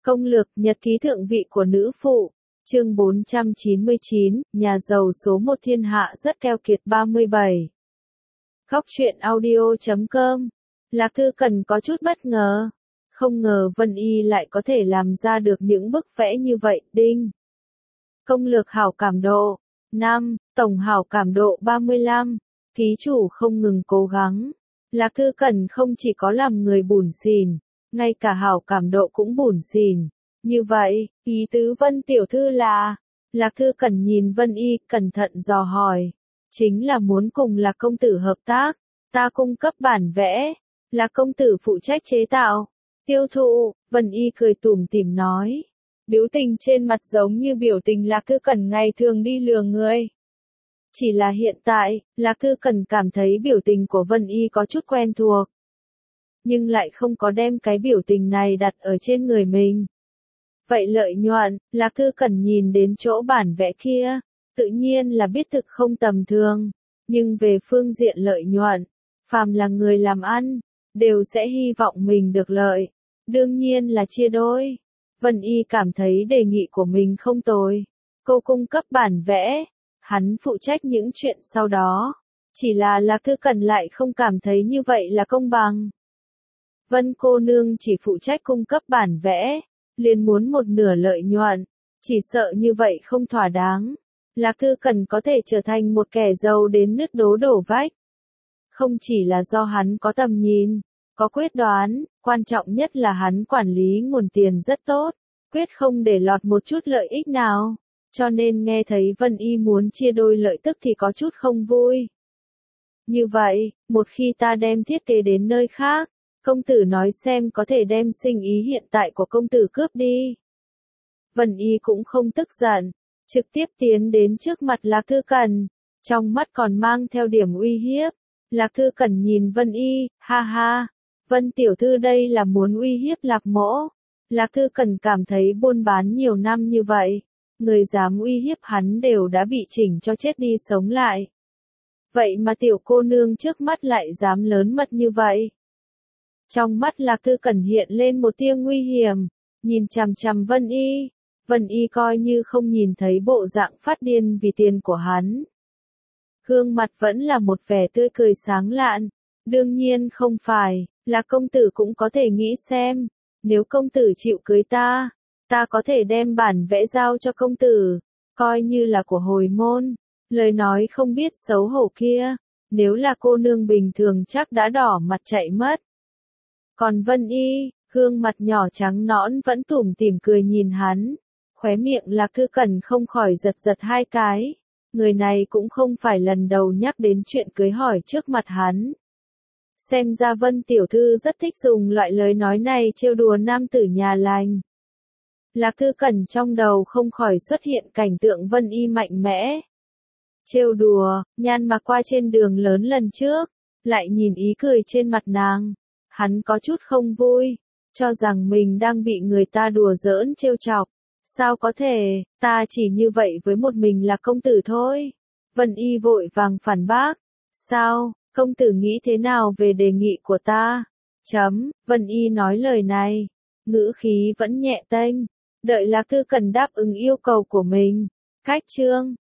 Công lược nhật ký thượng vị của nữ phụ. Chương 499, nhà giàu số 1 thiên hạ rất keo kiệt 37. Góc truyện audio.com. Lạc Thư Cần có chút bất ngờ. Không ngờ Vân Y lại có thể làm ra được những bức vẽ như vậy. Đinh. Công lược hảo cảm độ 5, tổng hảo cảm độ 35. Ký chủ không ngừng cố gắng. Lạc Thư Cần không chỉ có làm người bủn xỉn, ngay cả hảo cảm độ cũng bủn xỉn. Như vậy, ý tứ Vân tiểu thư là, Lạc Thư Cần nhìn Vân Y cẩn thận dò hỏi. Chính là muốn cùng Lạc công tử hợp tác, ta cung cấp bản vẽ, Lạc công tử phụ trách chế tạo, tiêu thụ, Vân Y cười tủm tỉm nói. Biểu tình trên mặt giống như biểu tình Lạc Thư Cần ngày thường đi lừa người. Chỉ là hiện tại, Lạc Thư Cần cảm thấy biểu tình của Vân Y có chút quen thuộc. Nhưng lại không có đem cái biểu tình này đặt ở trên người mình. Vậy lợi nhuận, Lạc Thư Cần nhìn đến chỗ bản vẽ kia, tự nhiên là biết thực không tầm thường. Nhưng về phương diện lợi nhuận, phàm là người làm ăn, đều sẽ hy vọng mình được lợi. Đương nhiên là chia đôi. Vân Y cảm thấy đề nghị của mình không tồi. Cô cung cấp bản vẽ, hắn phụ trách những chuyện sau đó. Chỉ là Lạc Thư Cần lại không cảm thấy như vậy là công bằng. Vân cô nương chỉ phụ trách cung cấp bản vẽ, liền muốn một nửa lợi nhuận, chỉ sợ như vậy không thỏa đáng. Lạc Thư Cần có thể trở thành một kẻ giàu đến nứt đố đổ vách. Không chỉ là do hắn có tầm nhìn, có quyết đoán, quan trọng nhất là hắn quản lý nguồn tiền rất tốt, quyết không để lọt một chút lợi ích nào. Cho nên nghe thấy Vân Y muốn chia đôi lợi tức thì có chút không vui. Như vậy, một khi ta đem thiết kế đến nơi khác, công tử nói xem có thể đem sinh ý hiện tại của công tử cướp đi. Vân Y cũng không tức giận, trực tiếp tiến đến trước mặt Lạc Thư Cần, trong mắt còn mang theo điểm uy hiếp. Lạc Thư Cần nhìn Vân Y, ha ha, Vân tiểu thư đây là muốn uy hiếp Lạc mỗ. Lạc Thư Cần cảm thấy buôn bán nhiều năm như vậy, người dám uy hiếp hắn đều đã bị chỉnh cho chết đi sống lại. Vậy mà tiểu cô nương trước mắt lại dám lớn mật như vậy. Trong mắt Lạc Thư Cần hiện lên một tia nguy hiểm, nhìn chằm chằm Vân Y. Vân Y coi như không nhìn thấy bộ dạng phát điên vì tiền của hắn. Gương mặt vẫn là một vẻ tươi cười sáng lạn. Đương nhiên không phải, là công tử cũng có thể nghĩ xem, nếu công tử chịu cưới ta, ta có thể đem bản vẽ giao cho công tử, coi như là của hồi môn. Lời nói không biết xấu hổ kia, nếu là cô nương bình thường chắc đã đỏ mặt chạy mất. Còn Vân Y, gương mặt nhỏ trắng nõn vẫn tủm tỉm cười nhìn hắn, khóe miệng Lạc Thư Cần không khỏi giật giật hai cái. Người này cũng không phải lần đầu nhắc đến chuyện cưới hỏi trước mặt hắn. Xem ra Vân tiểu thư rất thích dùng loại lời nói này trêu đùa nam tử nhà lành. Lạc Thư Cần trong đầu không khỏi xuất hiện cảnh tượng Vân Y mạnh mẽ. Trêu đùa, nhan mà qua trên đường lớn lần trước, lại nhìn ý cười trên mặt nàng. Hắn có chút không vui, cho rằng mình đang bị người ta đùa giỡn trêu chọc. Sao có thể, ta chỉ như vậy với một mình là công tử thôi. Vân Y vội vàng phản bác. Sao, công tử nghĩ thế nào về đề nghị của ta? Vân Y nói lời này, ngữ khí vẫn nhẹ tênh, đợi Lạc Thư Cần đáp ứng yêu cầu của mình. Cách chương.